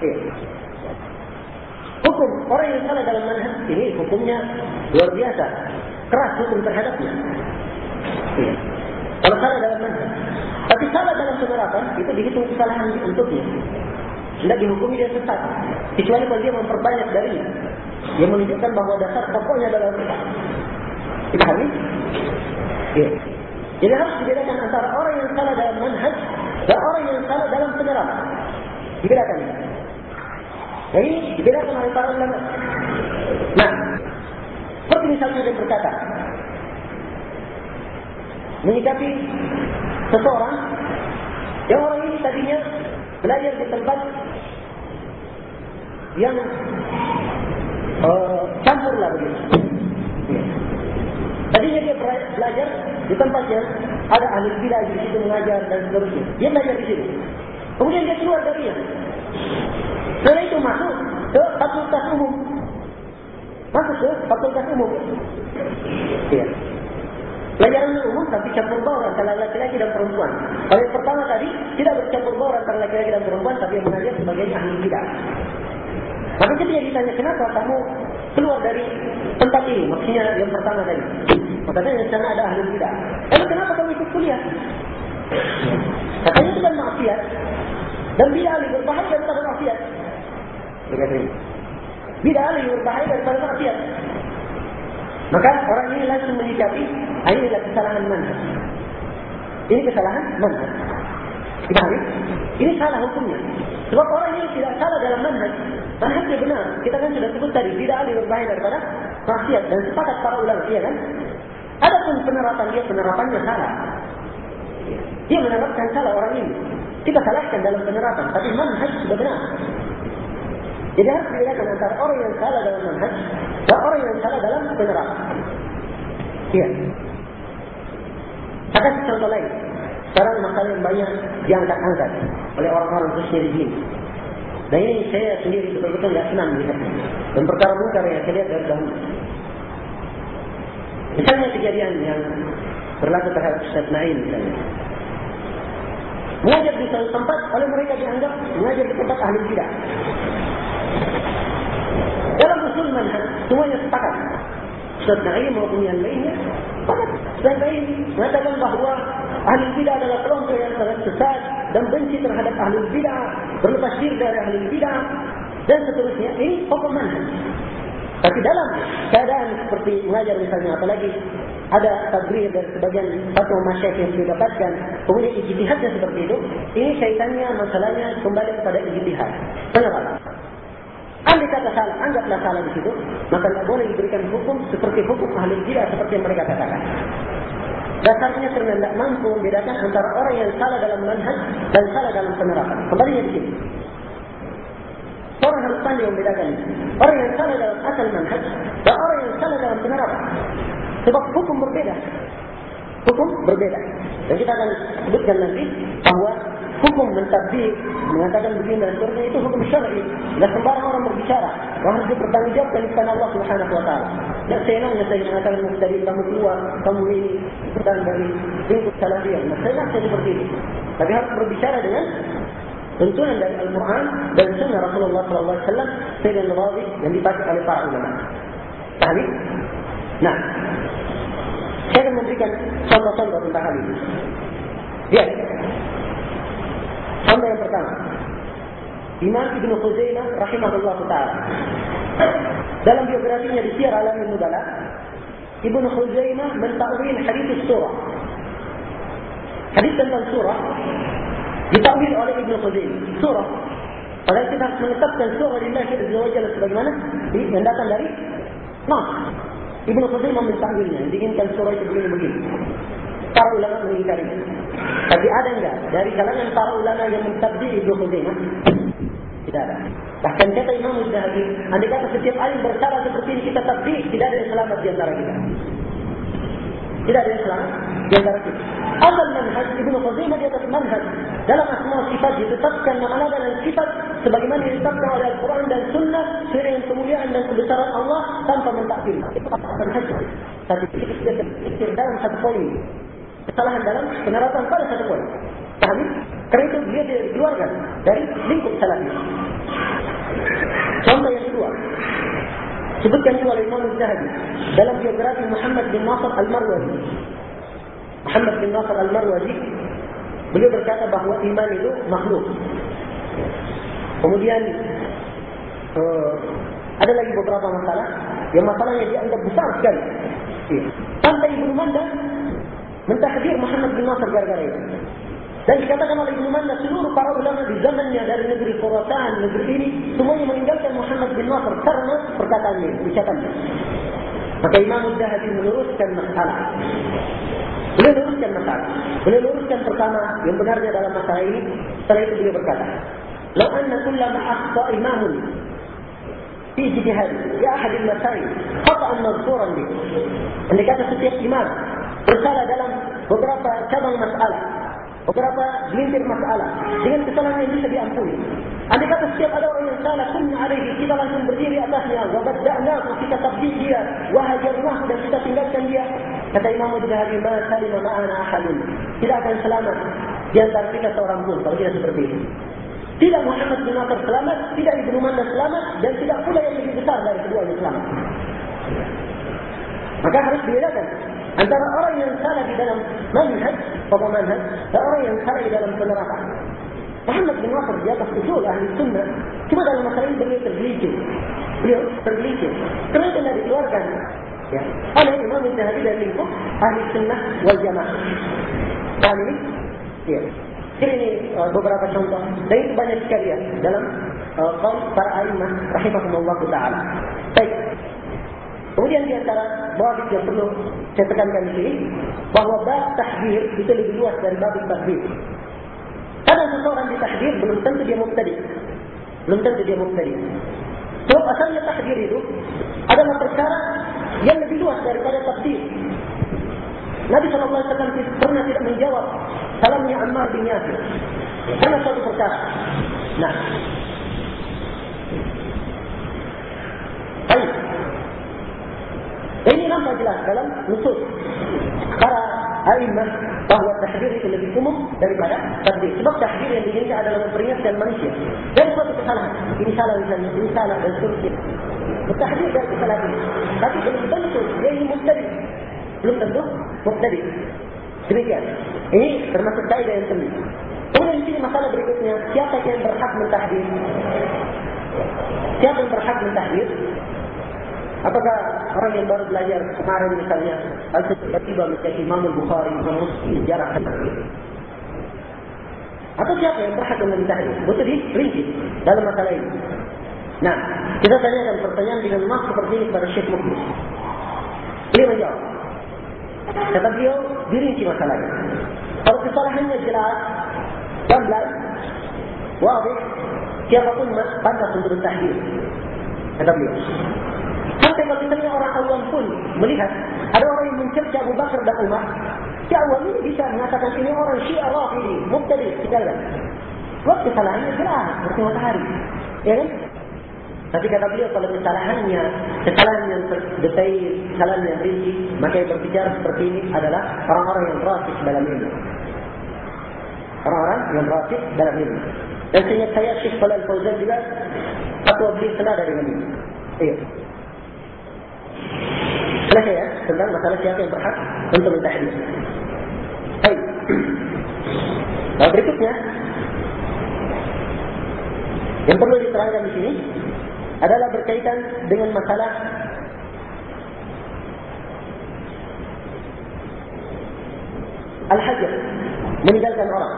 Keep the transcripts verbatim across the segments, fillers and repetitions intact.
Iya. Hukum orang yang salah dalam manhaj ini hukumnya luar biasa, keras hukum terhadapnya. Iya. Kalau salah dalam manhaj, tapi salah dalam penerapan itu dihitung kesalahan untuknya. Tidak dihukumi dia sesat, kecuali kalau dia memperbanyak darinya. Dia menunjukkan bahawa dasar pokoknya adalah sesat. Dipahami? Iya. Jadi harus dibedakan antara orang yang salah dalam manhaj dan orang yang salah dalam penerapan. Dibedakan. Nah ini dibedakan oleh para ulama. Nah, seperti misalnya dia berkata, menyikapi seseorang yang orang ini tadinya belajar di tempat yang uh, campur lah begitu. Tadinya dia belajar di tempat yang ada ahli bidah di situ mengajar dan seterusnya. Dia belajar di situ. Kemudian dia keluar darinya. Setelah itu masuk ke fakultas umum. Masuk ke fakultas umum. Iya. Pelajaran umum tapi campur baur antara laki-laki dan perempuan. Kalau yang pertama tadi tidak bercampur baur antara laki-laki dan perempuan, tapi yang mengajar sebagai ahli bidah. Maka ketika ditanya kenapa kamu keluar dari tempat ini, maksudnya yang pertama tadi, makanya di sana ada ahli bidah. Lalu kenapa kamu ikut kuliah? Katanya itu kan maksiat, dan bidah lebih berbahaya daripada maksiat. Bidah lebih berbahaya daripada maksiat. Maka orang ini langsung menyikapi, ini adalah kesalahan manhaj. Ini kesalahan manhaj. Dipahami? Ini salah hukumnya. Sebab orang yang tidak salah dalam manhaj, manhajnya benar. Kita kan sudah sebut tadi, tidak ada berbahaya daripada maksiat. Dan sepakat para ulama, iya kan? Adapun penerapan dia, penerapannya salah. Dia menerapkan salah orang ini. Kita salahkan dalam penerapan, tapi manhaj sudah benar. Jadi harus dibedakan antara orang yang salah dalam manhaj dan orang yang salah dalam penerapan. Iya. Saya kasih contoh lain. Sekarang masalah yang banyak diangkat-angkat oleh orang-orang khususnya di sini. Dan ini saya sendiri betul-betul tidak senang melihatnya. Dan perkara mungkar yang saya lihat dari dahulu. Misalnya kejadian yang berlaku terhadap Ustaz Naim misalnya. Mengajar di satu tempat, oleh mereka dianggap mengajar di tempat ahli bidah. Dalam usul manhaj semuanya sepakat. Ustaz Naim maupun yang lainnya sepakat. Ustaz Naim mengatakan bahawa ahli bidah adalah kelompok yang sangat sesat dan benci terhadap ahli bidah, berlepas diri dari ahli bidah dan seterusnya. Ini pokok manhaj. Tapi dalam keadaan seperti mengajar misalnya, apalagi ada tabligh dari sebagian fatwa masyayikh yang didapatkan, kemudian ijtihadnya seperti itu, ini kaitannya masalahnya kembali kepada ijtihad. Kenapa? Andai kata salah, anggaplah salah di situ, maka tidak boleh diberikan hukum seperti hukum ahli bidah seperti yang mereka katakan. Dasarnya karena tidak mampu membedakan antara orang yang salah dalam manhaj dan salah dalam penerapan. Kembalinya di sini. Orang harus pandai membedakan itu. Orang yang salah dalam asal manhaj dan orang yang salah dalam penerapan. Sebab hukum berbeda. Hukum berbeda. Dan kita akan sebutkan nanti bahawa hukum mentabdih, mengatakan begini dan seterusnya, itu hukum syar'i. Dan sembarang orang berbicara, orang harus bertanggungjawabkan di depan Allah Subhanahu wa taala. Dan senangnya saya mengatakan mustahil kamu keluar, kamu ini bukan dari lingkup salafiyah. Nah, senang saya seperti itu. Tapi harus berbicara dengan tuntunan dari Al-Quran dan Sunnah Rasulullah Sallallahu Alaihi Wasallam dengan radhi yang dipakai oleh para ulama. Pahami? Nah, saya akan memberikan contoh-contoh tentang hal ini. Ya. Contoh yang pertama, Imam Ibnu Khuzaimah rahimahullah taala. Dalam biografinya di Syiar Alamin Nubala, Ibnu Khuzaimah mentakwil hadis surah. Hadis tentang surah ditakwil oleh Ibnu Khuzaimah. Surah. Padahal kita harus menetapkan surah lillahi azza wa jalla sebagaimana yang datang dari Nas. Ibnu Khuzaimah mentakwilnya, diinginkan surah itu begini-begini. Para ulama mengingkarinya. Tapi ada enggak dari kalangan para ulama yang mentabdih Ibnu Khuzaimah? Tidak ada. Bahkan kata Imam Az-Zahabi, andai kata setiap alim bersalah seperti ini kita tabdih, tidak ada yang selamat di antara kita. Tidak ada yang selamat di antara kita. Asal manhaj Ibnu Khuzaimah di atas manhaj dalam asma sifat ditetapkan nama-nama dan sifat sebagaimana ditetapkan oleh Al-Quran dan Sunnah sesuai dengan kemuliaan dan kebesaran Allah tanpa mentakdir. Itu manhaj. Tapi kita tidak berpikir dalam satu poin. Kesalahan dalam penerapan pada satu poin. Pahami? Karena itu dia dikeluarkan dari lingkup salafiyah. Sebutkan juga oleh Imam Az-Zahabi dalam biografi Muhammad bin Nasr Al-Marwazi. Muhammad bin Nasr Al-Marwazi, beliau berkata bahawa iman itu makhluk. Kemudian uh, ada lagi beberapa masalah yang masalahnya dianggap besar sekali. Sampai Ibnu Manda mentahdir Muhammad bin Nasr gara-gara itu. Dan dikatakan oleh Ibnu Manda seluruh para ulama di zamannya dari negeri Khurasan, negeri ini semuanya meninggalkan Muhammad bin Nasr karena perkataannya, ucapannya. Maka Imam Az-Zahabi meluruskan masalah. Beliau luruskan masalah. Beliau luruskan pertama yang benarnya dalam masalah ini. Setelah itu beliau berkata, "Lau anna kullama akhta imamun fi ijtihadi fi ahad al-masail khata'an madhkuran bi." Andai kata setiap imam bersalah dalam beberapa cabang masalah, beberapa gelintir masalah dengan kesalahan yang bisa diampuni. Andai kata setiap ada orang yang salah, kunna alaihi, kita langsung berdiri atasnya, wa badda'nahu, kita tabdid dia, wa hajarnahu, dan kita tinggalkan dia. Kata Imam Az-Zahabi, ma salima ma'ana ahadun, tidak akan selamat di antara kita seorang pun kalau tidak seperti itu. Tidak Muhammad bin Nasr selamat, tidak Ibnu Manda selamat, dan tidak pula yang lebih besar dari keduanya selamat. Maka harus dibedakan antara orang yang salah di dalam manhaj, atau manhaj, dan orang yang salah di dalam penerapan. Muhammad bin Nasr di atas usul ahli sunnah, cuma dalam masalah ini beliau tergelincir. Beliau tergelincir. Karena itu tidak dikeluarkan ya, oleh Imam Az-Zahabi dan lingkup ahli sunnah wal jamaah. Paham ini? Ya. Jadi ini uh, beberapa contoh. Dan itu banyak sekali ya dalam uh, qaul para a'imah rahimahumullah ta'ala. Baik. Kemudian di antara bab yang perlu saya tekankan di sini, bahawa bab tahdzir itu lebih luas dari bab takdzir. Kadang seseorang ditahdzir belum tentu dia mubtadi. Belum tentu dia mubtadi. Sebab asalnya tahdzir itu adalah perkara yang lebih luas daripada takdzir. Nabi sallallahu alaihi wasallam pernah tidak menjawab salamnya Ammar bin Yasir karena suatu perkara. Nah, baik. Ini nampak jelas dalam nusus para a'imah bahawa tahdzir itu lebih umum daripada takdzir. Sebab tahdzir yang diinginkan adalah memperingatkan manusia dari suatu kesalahan. Ini salah misalnya, ini salah dan seterusnya. Tahdzir dari kesalahan ini. Tapi belum tentu dia ini mubtadi. Belum tentu mubtadi. Demikian. Ini termasuk kaidah yang penting. Kemudian di sini masalah berikutnya, siapa yang berhak mentahdzir? Siapa yang berhak mentahdzir? Apakah orang yang baru belajar kemarin misalnya, atau tiba-tiba menjadi Imam Bukhari, Imam Muslim, jarak tahdzir? Atau siapa yang berhak mentahdzir? Betul dirinci dalam masalah ini. Nah, kita tanyakan pertanyaan dengan mas seperti ini kepada Syekh Muklis. Beliau menjawab. Kata beliau, dirinci masalahnya. Kalau kesalahannya jelas, gamblang, wadih, siapapun pantas untuk mentahdzir. Kata beliau. Sampai kalau misalnya orang awam pun melihat ada orang yang mencerca Abu Bakar dan Umar, si awam ini bisa mengatakan ini orang Syiah Rafidhi, mubtadi, sekalian. Sebab kesalahannya jelas, seperti matahari. Ya kan? Tapi kata beliau, kalau kesalahannya, kesalahan yang detail, kesalahan yang rinci, maka yang berbicara seperti ini adalah orang-orang yang rasik dalam ilmu. Orang-orang yang rasik dalam ilmu. Dan seingat saya, Syekh Shalih Al-Fauzan juga, fatwa beliau senada dengan ini. Iya. Selesai ya, tentang masalah siapa yang berhak untuk mentahdzir. Baik. Nah, berikutnya, yang perlu diterangkan di sini adalah berkaitan dengan masalah al-hajar, meninggalkan orang,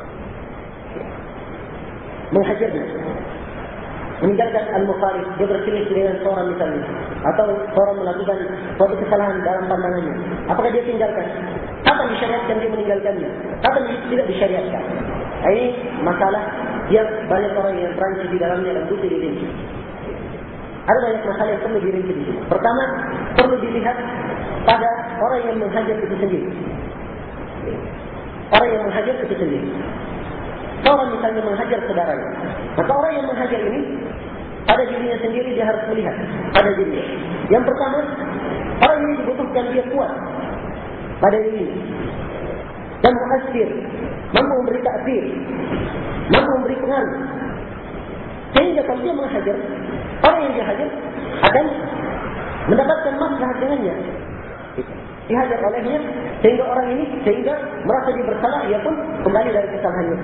menghajarnya, meninggalkan al-mukhalif, dia berselisih dengan seorang misalnya, atau seorang melakukan suatu kesalahan dalam pandangannya. Apakah dia tinggalkan? Kapan disyariatkan dia meninggalkannya? Kapan tidak disyariatkan? Ini masalah yang banyak orang yang beranci di dalamnya dan butuh dirinci. Ada banyak masalah yang perlu dirinci di sini. Pertama, perlu dilihat pada orang yang menghajar itu sendiri. Orang yang menghajar itu sendiri. Seorang misalnya menghajar saudaranya, maka orang yang menghajar ini pada dirinya sendiri dia harus melihat pada dirinya. Yang pertama, orang ini dibutuhkan dia kuat pada diri dan mu'assir, mampu memberi ta'thir, mampu memberi pengaruh. Sehingga kalau dia menghajar, orang yang dia hajar akan mendapatkan maslahat dengannya. Dihajar olehnya sehingga orang ini sehingga merasa dia bersalah, ia pun kembali dari kesalahannya.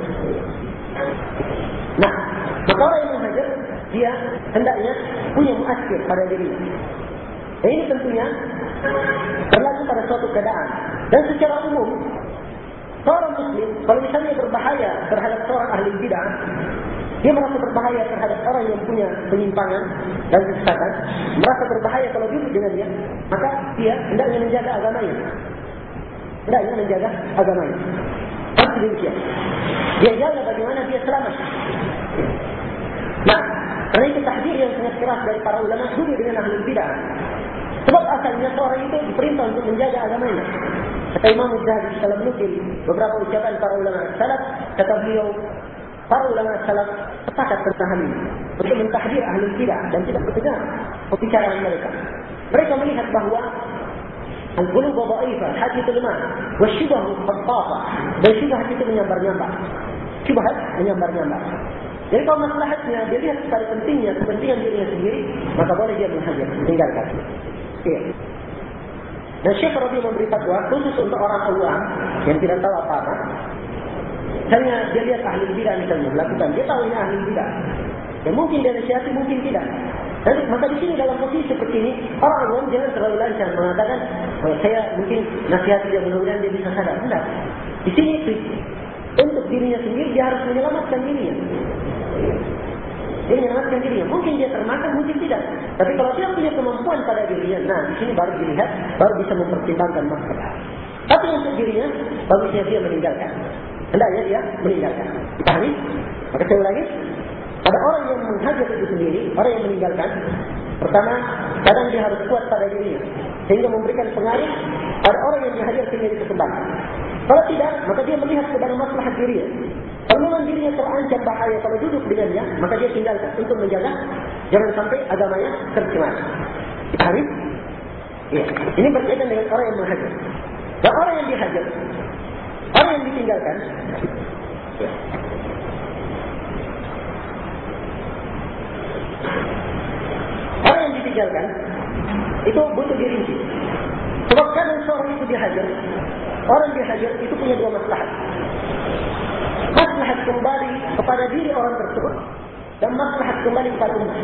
Nah, maka orang yang menghajar dia hendaknya punya muassir pada dirinya. Dan ini tentunya berlaku pada suatu keadaan. Dan secara umum seorang muslim kalau misalnya berbahaya terhadap seorang ahli bid'ah, dia merasa berbahaya terhadap orang yang punya penyimpangan dan kesesatan, merasa berbahaya kalau duduk dengan dia, maka dia hendaknya menjaga agamanya. Hendaknya menjaga agamanya. Harus demikian. Dia jaga bagaimana dia selamat. Nah, karena itu tahdir yang sangat keras dari para ulama duduk dengan ahli bid'ah. Sebab asalnya seorang itu diperintah untuk menjaga agamanya. Kata Imam Az-Zahabi dalam menukil beberapa ucapan para ulama salaf, kata beliau, para ulama salaf sepakat tentang hal ini untuk mentahdir ahli bid'ah dan tidak berdengar pembicaraan mereka. Mereka melihat bahawa al-qulub dha'ifah, hati itu lemah, wa syubhah khattafa, dan syubhat itu menyambar-nyambar. Syubhat menyambar-nyambar. Jadi kalau maslahatnya dia lihat sekali pentingnya kepentingan dirinya sendiri, maka boleh dia menghajar, tinggalkan. Ya. Dan Syekh Rabi memberi fatwa khusus untuk orang awam yang tidak tahu apa-apa. Misalnya dia lihat ahli bidah misalnya melakukan, dia tahu ini ahli bidah. Ya mungkin dia nasihati, mungkin tidak. Dan maka di sini dalam posisi seperti ini, orang awam jangan terlalu lancang mengatakan, oh, saya mungkin nasihati dia mudah-mudahan dia bisa sadar. Tidak. Di sini itu untuk dirinya sendiri dia harus menyelamatkan dirinya. Dia menyelamatkan dirinya. Mungkin dia termakan, mungkin tidak. Tapi kalau dia punya kemampuan pada dirinya, nah di sini baru dilihat, baru bisa mempertimbangkan masalah. Tapi untuk dirinya, bagusnya dia meninggalkan. Hendaknya dia meninggalkan. Dipahami? Maka saya ulangi, ada orang yang menghajar itu sendiri, orang yang meninggalkan. Pertama, kadang dia harus kuat pada dirinya, sehingga memberikan pengaruh pada orang yang dihajar sendiri kesempatan. Kalau tidak, maka dia melihat kepada maslahat dirinya. Kalau memang dirinya terancam bahaya kalau duduk dengannya, maka dia tinggalkan untuk menjaga jangan sampai agamanya tercemar. Dipahami? Ya. Ini berkaitan dengan orang yang menghajar. Dan orang yang dihajar, orang yang ditinggalkan, ya. Orang yang ditinggalkan itu butuh dirinci. Sebab kadang seorang itu dihajar, orang dihajar itu punya dua maslahat. Maslahat kembali kepada diri orang tersebut dan maslahat kembali kepada umat.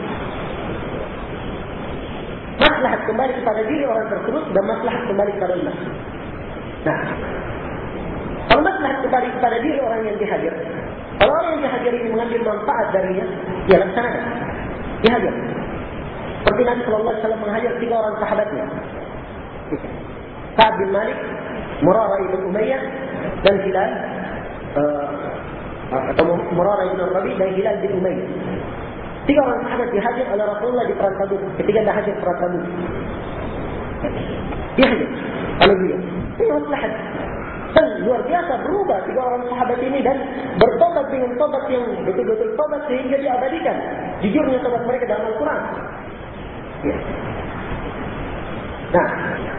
Maslahat kembali kepada diri orang tersebut dan maslahat kembali kepada umat. Nah, kalau maslahat kembali kepada diri orang yang dihajar, kalau orang yang dihajar ini mengambil manfaat darinya, ya laksanakan. Dihajar. Seperti Nabi Sallallahu Alaihi Wasallam menghajar tiga orang sahabatnya, Ka'ab bin Malik, Murarah ibn Umayyah, dan Hilal uh, atau Murarah ibn Rabi dan Hilal bin Umayyah. Tiga orang sahabat dihajar oleh Rasulullah di perang Tabuk. Ketika dah hajar perang Tabuk, dihajar oleh beliau. Ini maslahat. Dan luar biasa berubah tiga orang sahabat ini dan bertobat dengan tobat yang betul-betul tobat sehingga diabadikan jujurnya tobat mereka dalam Al-Quran. Ya. Nah,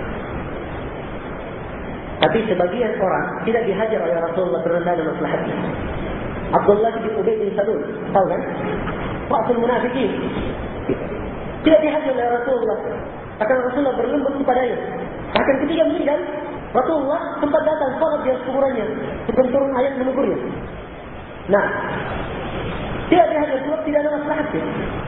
tapi sebagian orang tidak dihajar oleh Rasulullah kerana ada maslahatnya. Abdullah bin Ubay bin Salul, tahu kan? Rasul munafikin. Tidak dihajar oleh Rasulullah. Akan Rasulullah berlembut kepadanya. Bahkan ketika meninggal, Rasulullah sempat datang salat di kuburannya, sebelum turun ayat menegurnya. Nah, tidak dihajar sebab tidak ada maslahatnya.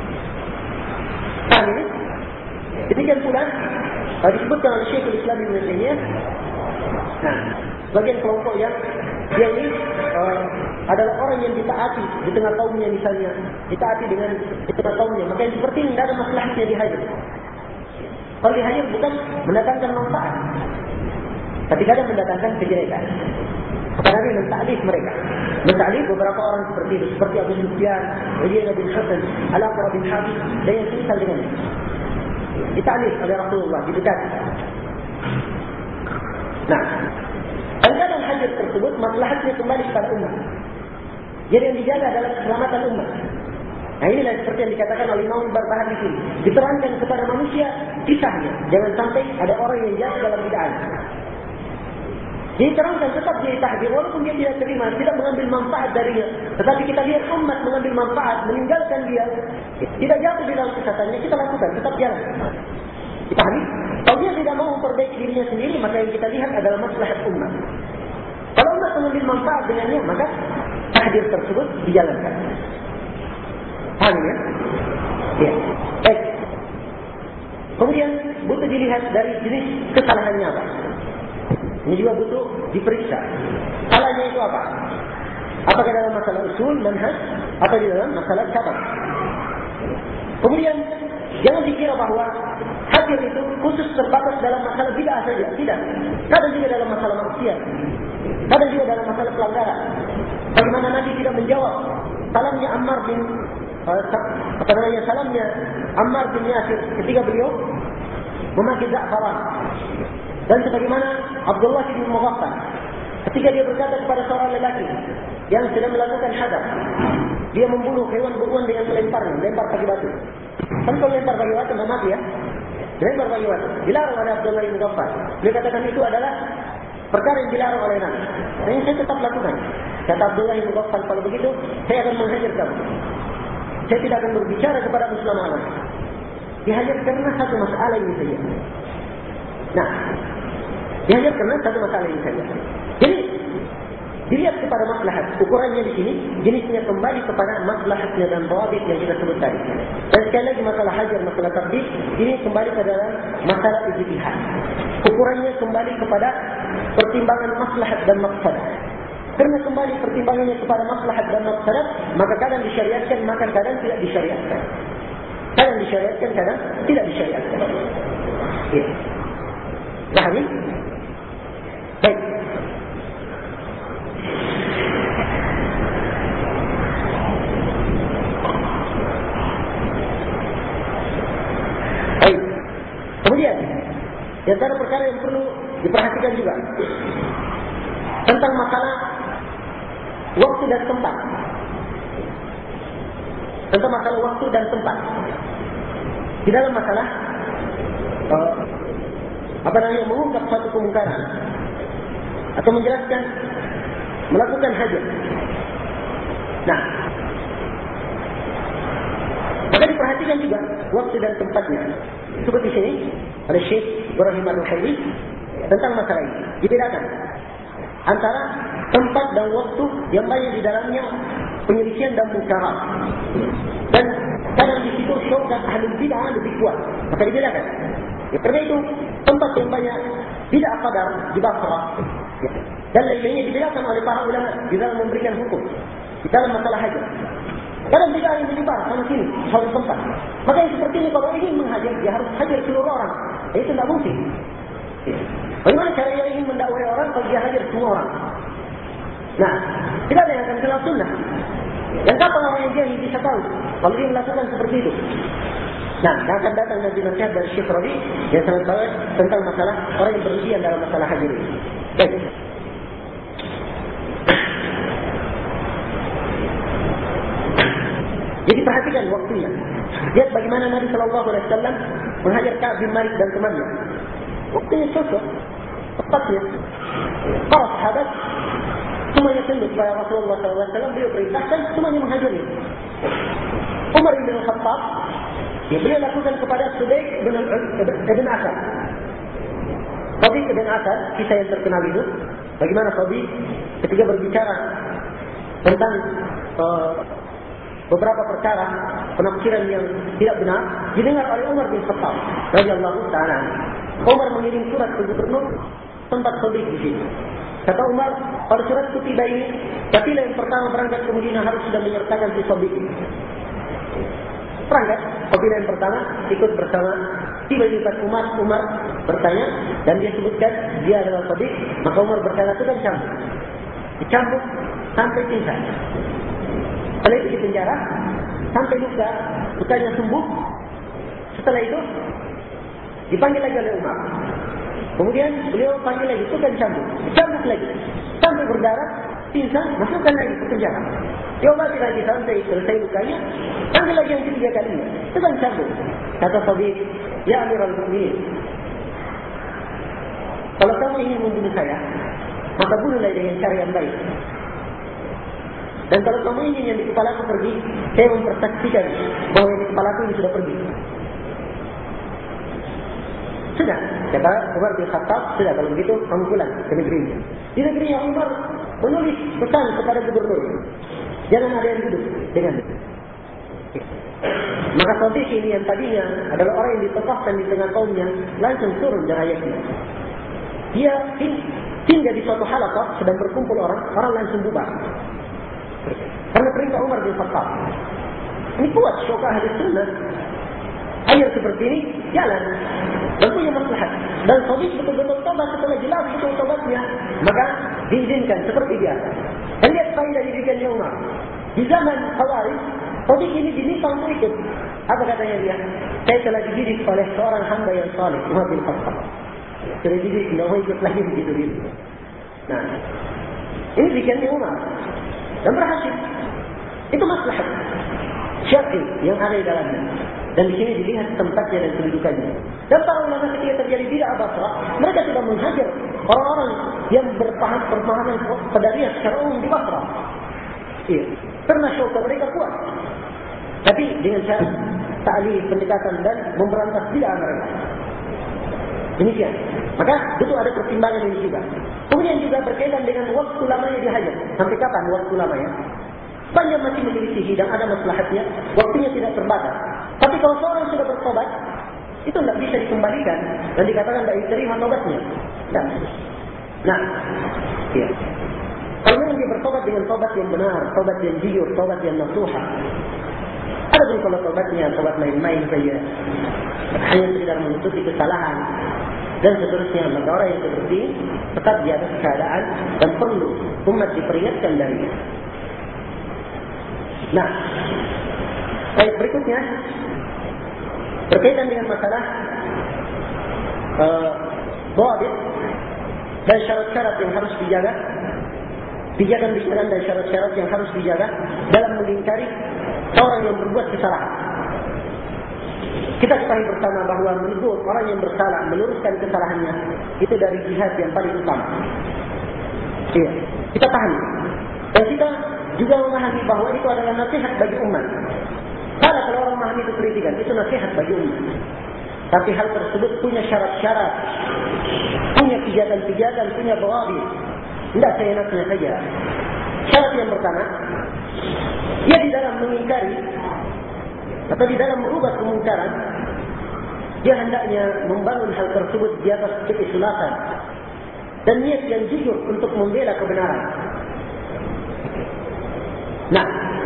Paham ini? Demikian pula disebutkan oleh Syekhul Islam Ibnu Taimiyah. Nah, bagian kelompok yang dia ini uh, adalah orang yang ditaati di tengah kaumnya misalnya, ditaati dengan di tengah kaumnya, maka yang seperti ini tidak ada maslahatnya dihajar. Kalau dihajar bukan mendatangkan manfaat, tapi kadang mendatangkan kejelekan. Karena dia mentaklif mereka, mentaklif beberapa orang seperti itu, seperti Abu Sufyan, Uyainah bin Hasan, Al-Aqra bin Habib, dan yang semisal dengannya. Ditaklif oleh Rasulullah, didekati. Nah, dan kadang hajar tersebut maslahatnya kembali kepada umat. Jadi yang dijaga adalah keselamatan umat. Nah inilah seperti yang dikatakan oleh Imam Barbahari di sini. Diterangkan kepada manusia kisahnya. Jangan sampai ada orang yang jatuh dalam bid'ah. Jadi terangkan tetap dia tahdir walaupun dia tidak terima, tidak mengambil manfaat darinya. Tetapi kita lihat umat mengambil manfaat, meninggalkan dia, tidak jatuh di dalam kesesatannya, kita lakukan, tetap jalan. Dipahami? Kalau dia tidak mau memperbaiki dirinya sendiri, maka yang kita lihat adalah maslahat umat. Kalau umat mengambil manfaat dengannya, maka tahdir tersebut dijalankan. Paham ya? Ya. Baik. Kemudian butuh dilihat dari jenis kesalahannya apa. Ini juga butuh diperiksa. Salahnya itu apa? Apakah dalam masalah usul, manhaj, atau di dalam masalah cabang? Kemudian jangan dikira bahwa hadir itu khusus terbatas dalam masalah bid'ah saja. Tidak. Kadang juga dalam masalah maksiat. Kadang juga dalam masalah pelanggaran. Bagaimana Nabi tidak menjawab salamnya Ammar bin uh, apa namanya salamnya Ammar bin Yasir ketika beliau memakai za'faran. Dan sebagaimana Abdullah bin Mughaffal ketika dia berkata kepada seorang lelaki yang sedang melakukan hadar, dia membunuh hewan buruan dengan melemparnya, lempar pakai batu. Kan kalau lempar pakai batu tidak mati ya? Lempar pakai batu. Dilarang oleh Abdullah bin Mughaffal. Dia katakan itu adalah perkara yang dilarang oleh Nabi. Dan saya tetap lakukan. Kata Abdullah bin Mughaffal, kalau begitu saya akan menghajar kamu. Saya tidak akan berbicara kepada Muslim anak. Dihajar karena satu masalah ini saja. Nah, dihajar karena satu masalah ini saja. Jadi dilihat kepada maslahat. Ukurannya di sini, jenisnya kembali kepada maslahatnya dan dawabit yang kita sebut tadi. Dan sekali lagi masalah hajar, masalah tabdid, ini kembali kepada masalah ijtihad. Ukurannya kembali kepada pertimbangan maslahat dan maqsadah. Karena kembali pertimbangannya kepada maslahat dan maqsadah, maka kadang disyariatkan, maka kadang tidak disyariatkan. Kadang disyariatkan, kadang tidak disyariatkan. Ya. Pahami? Baik. Baik. Kemudian, di antara perkara yang perlu diperhatikan juga tentang masalah waktu dan tempat. Tentang masalah waktu dan tempat. Di dalam masalah uh, apa namanya mengungkap suatu kemungkaran atau menjelaskan melakukan hajat. Nah, maka diperhatikan juga waktu dan tempatnya. Seperti sini oleh Syekh Ibrahim Al-Ruhaili tentang masalah ini. Dibedakan antara tempat dan waktu yang banyak di dalamnya penyelisihan dan munkarat. Dan kadang di situ syaukat ahlul bid'ah lebih kuat. Maka dibedakan. Ya, karena itu tempat yang banyak bid'ah qadar di Basrah. Ya. Dan lainnya dibedakan oleh para ulama di dalam memberikan hukum di dalam masalah hajat. Kadang bid'ah yang menyebar sama sini, satu tempat. Maka yang seperti ini kalau ingin menghajar, dia harus hajar seluruh orang. Ya, itu tidak mungkin. Ya. Bagaimana cara yang ingin mendakwai orang kalau dia hajar semua orang? Nah, tidak ada yang akan kenal sunnah. Dan kapan orang yang jahil bisa tahu kalau dia melakukan seperti itu? Nah, akan datang nanti nasihat dari Syekh Rabi yang sangat baik tentang masalah orang yang berlebihan dalam masalah hajar ini. Baik. Jadi perhatikan waktunya. Lihat bagaimana Nabi Shallallahu Alaihi Wasallam menghajar Ka'ab bin Malik dan temannya. Waktunya cocok, tepatnya. Para sahabat semuanya tunduk kepada Rasulullah Shallallahu Alaihi Wasallam. Beliau perintahkan semuanya menghajari. Umar bin Khattab, ya, beliau lakukan kepada Sudaik bin Ibn Asad. Sudaik bin Asad, kisah yang terkenal itu, bagaimana Sudaik ketika berbicara tentang uh, beberapa perkara penafsiran yang tidak benar didengar oleh Umar bin Khattab radhiyallahu taala. Umar mengirim surat ke gubernur tempat Sudaik di sini. Kata Umar, pada surat ketiga ini, kafilah yang pertama berangkat ke Madinah harus sudah menyertakan si Sudaik. Berangkat, kafilah yang pertama ikut bersama. Tiba di dekat Umar, Umar bertanya dan dia sebutkan dia adalah Sudaik. Maka Umar berkata, sudah dicambuk. Dicambuk sampai pingsan. Setelah itu di penjara sampai luka, lukanya sembuh. Setelah itu dipanggil lagi oleh Umar. Kemudian beliau panggil lagi, tukang cambuk, dicambuk lagi sampai berdarah, pingsan, masukkan lagi ke penjara. Diobati lagi sampai selesai lukanya, panggil lagi yang ketiga kalinya, tukang cambuk. Kata Sadiq, ya Amirul Mukminin, kalau kamu ingin membunuh saya, maka bunuhlah dengan cara yang baik. Dan kalau kamu ingin yang di kepalaku pergi, saya mempersaksikan bahwa yang di kepalaku ini sudah pergi. sudah. Kata Umar bin Khattab, sudah kalau begitu kamu pulang ke negerinya. Di negerinya Umar menulis pesan kepada gubernur, jangan ada yang duduk dengan itu. Maka Sadiq ini yang tadinya adalah orang yang ditokohkan di tengah kaumnya, langsung turun dari ayatnya. Dia tinggal di suatu halaqah, sedang berkumpul orang, orang langsung bubar. Karena perintah Umar bin Khattab. Ini kuat syokah ahli sunnah. Ayat seperti ini jalan dan punya maslahat. Dan Sadiq betul-betul tobat setelah jelas betul tobatnya, maka diizinkan seperti biasa. Dan lihat faedah didikannya Umar. Di zaman Khawarij, Sadiq ini diminta untuk ikut. Apa katanya dia? Saya telah dididik oleh seorang hamba yang saleh, Umar bin Khattab. Sudah dididik, tidak mau ikut lagi begitu gitu. Nah, ini didikannya Umar dan berhasil. Itu maslahat syar'i yang ada di dalamnya. Dan di sini dilihat tempatnya dan kedudukannya. Dan para ulama ketika terjadi bid'ah Basrah, mereka sudah menghajar orang-orang yang berpaham berpemahaman qadariyah secara umum di Basrah. Iya, karena syaukat mereka kuat. Tapi dengan cara ta'lif, pendekatan dan memberantas bid'ah mereka. Demikian. Maka itu ada pertimbangan ini juga. Kemudian juga berkaitan dengan waktu lamanya dihajar. Sampai kapan waktu lamanya? Banyak masih menyelisihi dan ada maslahatnya, waktunya tidak terbatas. Tapi kalau seorang sudah bertobat, itu tidak bisa dikembalikan dan dikatakan tidak diterima tobatnya. Nah, nah, ya. Kalau memang dia bertobat dengan tobat yang benar, tobat yang jujur, tobat yang nasuha. Ada pun kalau tobatnya tobat main-main saja, hanya sekedar menutupi kesalahan dan seterusnya, maka orang yang seperti tetap di atas keadaan dan perlu umat diperingatkan darinya. Nah, baik, berikutnya berkaitan dengan masalah dhabit uh, dan syarat-syarat yang harus dijaga, pijakan-pijakan dan syarat-syarat yang harus dijaga dalam mengingkari orang yang berbuat kesalahan. Kita ketahui bersama bahawa menegur orang yang bersalah, meluruskan kesalahannya, itu dari jihad yang paling utama. Iya, kita pahami. Dan kita juga memahami bahawa itu adalah nasihat bagi umat. Salah kalau orang memahami itu kritikan, itu nasihat bagi umat. Tapi hal tersebut punya syarat-syarat, punya pijakan-pijakan, punya dhabit. Tidak seenaknya saja. Syarat yang pertama, dia di dalam mengingkari atau di dalam merubah kemungkaran, dia hendaknya membangun hal tersebut di atas keikhlasan dan niat yang jujur untuk membela kebenaran. Nah,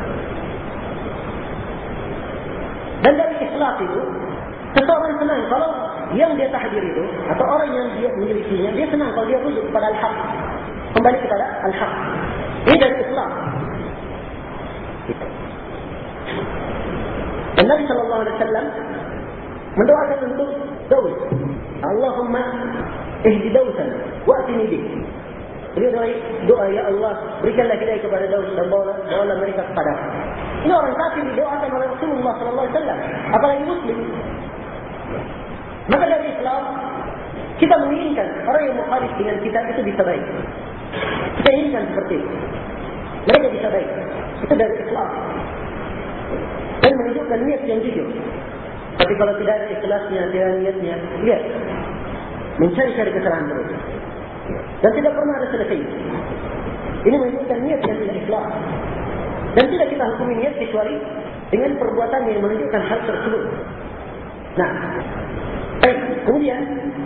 dan dari ikhlas itu, seseorang senang kalau yang dia tahdir itu, atau orang yang dia memilikinya, dia senang kalau dia rujuk kepada al-haq, kembali kepada al-haq. Ini dari ikhlas. Dan Nabi sallallahu alaihi wasallam mendoakan untuk Daud, Allahumma ihdi Dausan wa'tini bih. Beliau doa, doa, ya Allah, berikanlah hidayah kepada Daud dan bawalah, bawalah mereka kepada. Ini orang kafir didoakan oleh Rasulullah sallallahu alaihi wasallam, apalagi muslim. Maka dari Islam, kita menginginkan orang yang mukhalif dengan kita itu bisa baik. Kita inginkan seperti itu. Mereka bisa baik. Itu dari Islam. Dan menunjukkan niat yang jujur. Tapi kalau tidak ada ikhlasnya, tidak ada niatnya, lihat, mencari-cari kesalahan terus. Dan tidak pernah ada selesai. Ini menunjukkan niat yang tidak ikhlas. Dan tidak kita hukumi niat kecuali dengan perbuatan yang menunjukkan hal tersebut. Nah, baik. Kemudian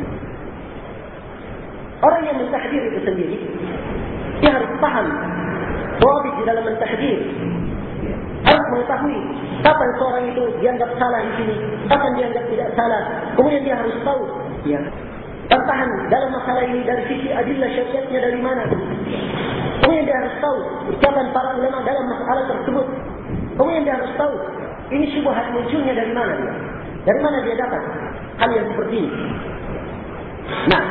orang yang mentahdir itu sendiri, dia harus paham dhabit di dalam mentahdir. Harus mengetahui kapan seorang itu dianggap salah di sini, kapan dianggap tidak salah. Kemudian dia harus tahu, ya, tertahan dalam masalah ini dari sisi adillah syariatnya dari mana. Kemudian dia harus tahu ucapan para ulama dalam masalah tersebut. Kemudian dia harus tahu ini syubhat munculnya dari mana dia. Dari mana dia dapat hal yang seperti ini. Nah,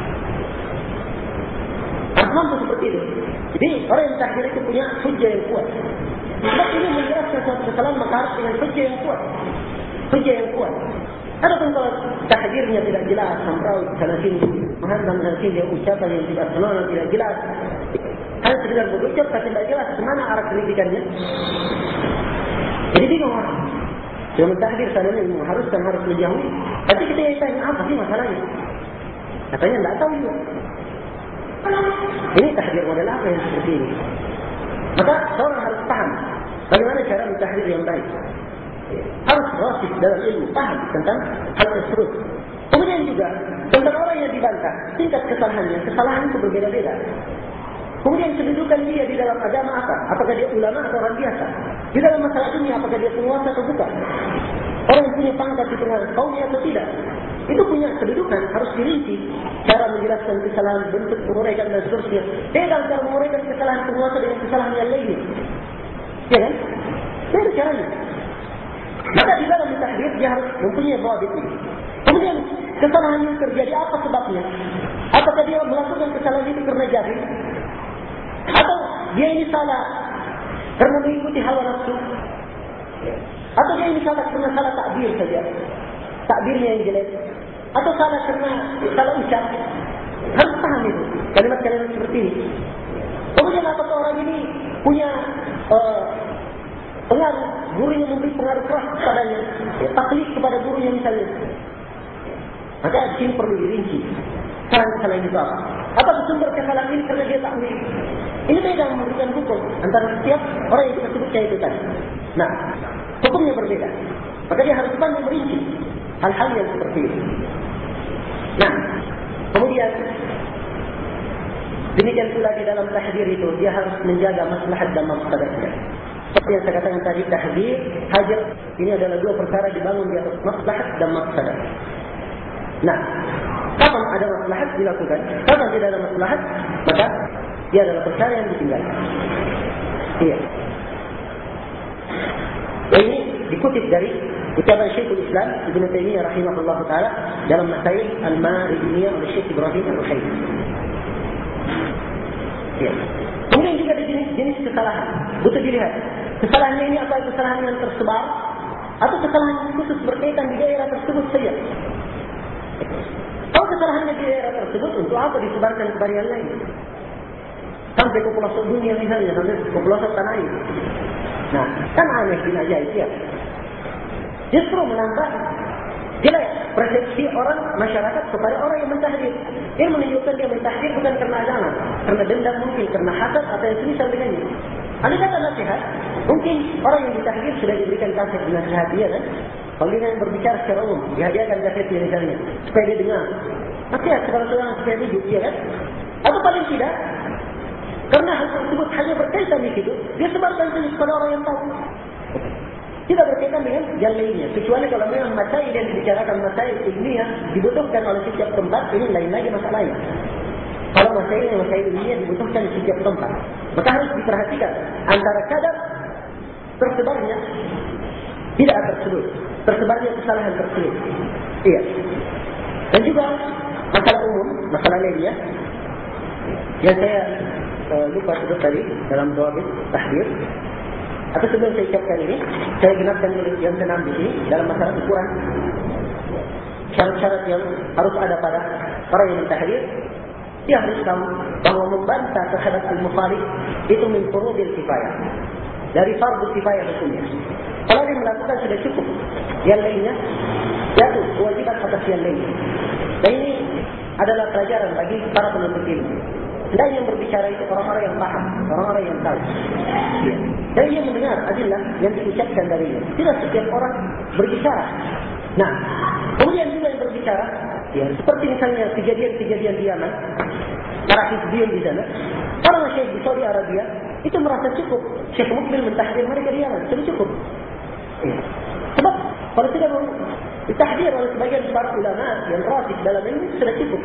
harus mampu seperti itu. Jadi orang yang takdir itu punya hujjah yang kuat. Sebab ini menjelaskan suatu kesalahan, maka harus dengan hujjah yang kuat. Hujjah yang kuat. Adapun kalau tahdirnya tidak jelas, sampai sana sini, menghantam sana sini, ucapan yang tidak senonoh, tidak jelas, hanya sekedar berucap tapi tidak jelas kemana arah kritikannya. Jadi bingung orang. Yang mentahdir sana ini mengharuskan harus menjauhi. Tapi kita yang tanya apa sih masalahnya? Katanya tidak tahu juga. Ini tahdir model apa yang seperti ini? Maka seorang harus paham bagaimana cara mentahdir yang baik. Harus rasis dalam ilmu, paham tentang hal tersebut. Kemudian juga tentang orang yang dibantah, tingkat kesalahannya, kesalahan itu berbeda-beda. Kemudian kedudukan dia di dalam agama apa? Apakah dia ulama atau orang biasa? Di dalam masalah dunia, apakah dia penguasa atau bukan? Orang yang punya pangkat di tengah kaumnya atau tidak? Itu punya kedudukan, harus dirinci. Cara menjelaskan kesalahan, bentuk menguraikan dan seterusnya. Beda antara menguraikan kesalahan penguasa dengan kesalahan yang lainnya. Ya kan? Beda caranya. Maka di dalam mentahdir, dia harus mempunyai bawah itu. Kemudian kesalahan yang terjadi apa sebabnya? Apakah dia melakukan kesalahan itu karena jahil? Atau dia ini salah karena mengikuti hawa nafsu? Atau dia ini salah karena salah takbir saja, takbirnya yang jelek? Atau salah karena salah ucap? Harus paham itu kalimat-kalimat seperti ini. Kemudian apakah orang ini punya uh, pengaruh, gurunya memberi pengaruh keras kepadanya, ya, taklid kepada gurunya misalnya? Maka di sini perlu dirinci kesalahan-kesalahan itu apa? Apa sumber kesalahan ini karena dia taklid? Ini beda memberikan hukum antara setiap orang yang kita sebut kayak itu tadi. Nah, hukumnya berbeda. Maka dia harus pandai merinci hal-hal yang seperti itu. Nah, kemudian demikian pula di dalam tahdir itu dia harus menjaga maslahat dan mafsadatnya. Seperti yang saya katakan tadi, tahdir, hajar, ini adalah dua perkara dibangun di atas maslahat dan mafsadat. Nah, kapan ada maslahat dilakukan, kapan tidak ada maslahat, maka dia adalah perkara yang ditinggalkan. Iya. Ini dikutip dari ucapan Syekhul Islam Ibnu Taimiyah rahimahullah taala dalam Masail al-Maridiyah oleh Syekh Ibrahim Al-Ruhaili. Ya. Kemudian juga ada jenis-jenis kesalahan. Butuh dilihat. Kesalahannya ini apa? Kesalahan yang tersebar atau kesalahan yang khusus berkaitan di daerah tersebut saja. Kalau kesalahannya di daerah tersebut, untuk apa disebarkan kepada yang lain? Sampai ke pelosok dunia misalnya, sampai ke pelosok tanah air. Nah, kan aneh bin ajaib ya. Justru menambah jelek persepsi orang masyarakat kepada orang yang mentahdir. Dia menunjukkan dia mentahdir bukan karena agama, karena dendam mungkin, karena hasad atau yang semisal dengannya. Ada kata nasihat, mungkin orang yang ditahdir sudah diberikan kaset nasihat dia kan. Kalau dia yang berbicara secara umum, dihadiahkan kasetnya misalnya, supaya dia dengar. Nasihat kepada seorang supaya hidup dia kan. Atau paling tidak, karena hal tersebut hanya berkaitan di situ, dia sebarkan saja kepada orang yang tahu. Tidak berkaitan dengan yang lainnya. Kecuali kalau memang masail yang dibicarakan masail ilmiah dibutuhkan oleh setiap tempat, ini lain lagi masalahnya. Kalau masailnya masail ilmiah dibutuhkan di setiap tempat, maka harus diperhatikan antara kadar tersebarnya tidak tersebut, tersebarnya kesalahan tersebut. Iya. Dan juga masalah umum, masalah lainnya yang saya uh, lupa sebut tadi dalam doa tahdir. Atau sebelum saya ucapkan ini, saya genapkan yang keenam di sini dalam masalah ukuran syarat-syarat yang harus ada pada orang yang mentahdir. Dia harus tahu bahawa membantah terhadap al-mukhalif itu min furudil kifayah, dari fardu kifayah hukumnya. Kalau dia melakukan sudah cukup, yang lainnya jatuh kewajiban atas yang lainnya. Dan ini adalah pelajaran bagi para penuntut ilmu. Dan yang berbicara itu orang-orang yang paham, orang-orang yang tahu. Ya. Dan ia mendengar adillah yang diucapkan darinya. Tidak setiap orang berbicara. Nah, kemudian juga yang berbicara, ya, seperti misalnya kejadian-kejadian di Yaman, para hizbiyun di sana, para masyayikh di Saudi Arabia itu merasa cukup Syekh Mukbil mentahdir mereka di Yaman, sudah cukup. Ya. Sebab kalau tidak ditahdir oleh sebagian para ulama yang rasis dalam ilmu sudah cukup.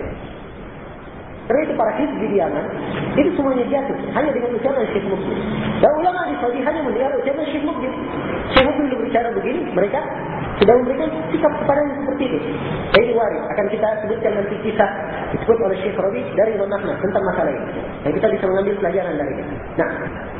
Karena itu para hizbi di Yaman itu semuanya jatuh hanya dengan ucapan Syekh Mukbil. Dan ulama di Saudi hanya mendengar ucapan Syekh Mukbil. Syekh Mukbil berbicara begini, mereka sudah memberikan sikap kepadanya seperti itu. Jadi waris akan kita sebutkan nanti kisah disebut oleh Syekh Rabi dari Imam Ahmad tentang masalah ini. Dan kita bisa mengambil pelajaran dari itu. Nah,